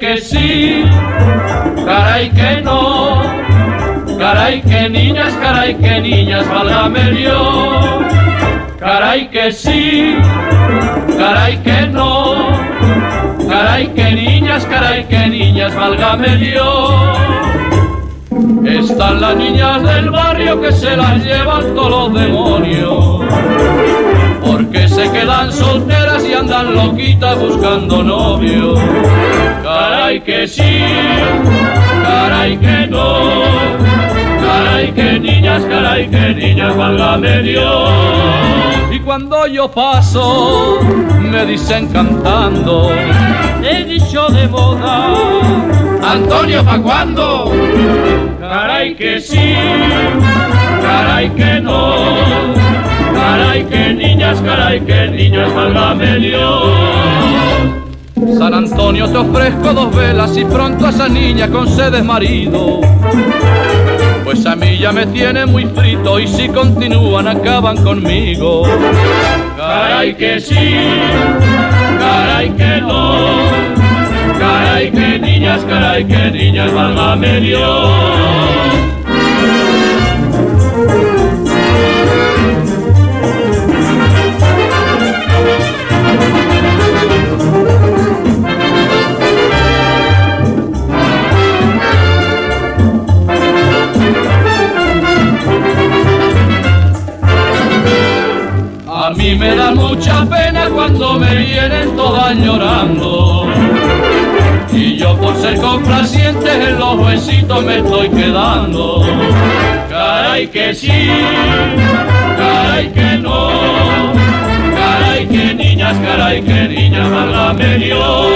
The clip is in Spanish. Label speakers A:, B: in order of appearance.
A: que sí, caray que no, caray que niñas, válgame Dios. Caray que sí, caray que no, caray que niñas, válgame Dios. Están las niñas del barrio que se las llevan todos los demonios, porque se quedan solteras y andan loquitas buscando novio. Caray que sí, caray que no, caray que niñas, válgame Dios. Y cuando yo paso, me dicen cantando, he dicho de moda, Antonio, ¿pa' cuándo? Caray que sí, caray que no, caray que niñas, válgame Dios. San Antonio, te ofrezco 2 velas y pronto a esa niña concedes marido, pues a mí ya me tiene muy frito y si continúan acaban conmigo. Caray que sí, caray que no, caray que niñas, válgame Dios. A mí me da mucha pena cuando me vienen todas llorando, y yo por ser complaciente en los huesitos me estoy quedando. Caray que sí, caray que no, caray que niñas, válgame Dios.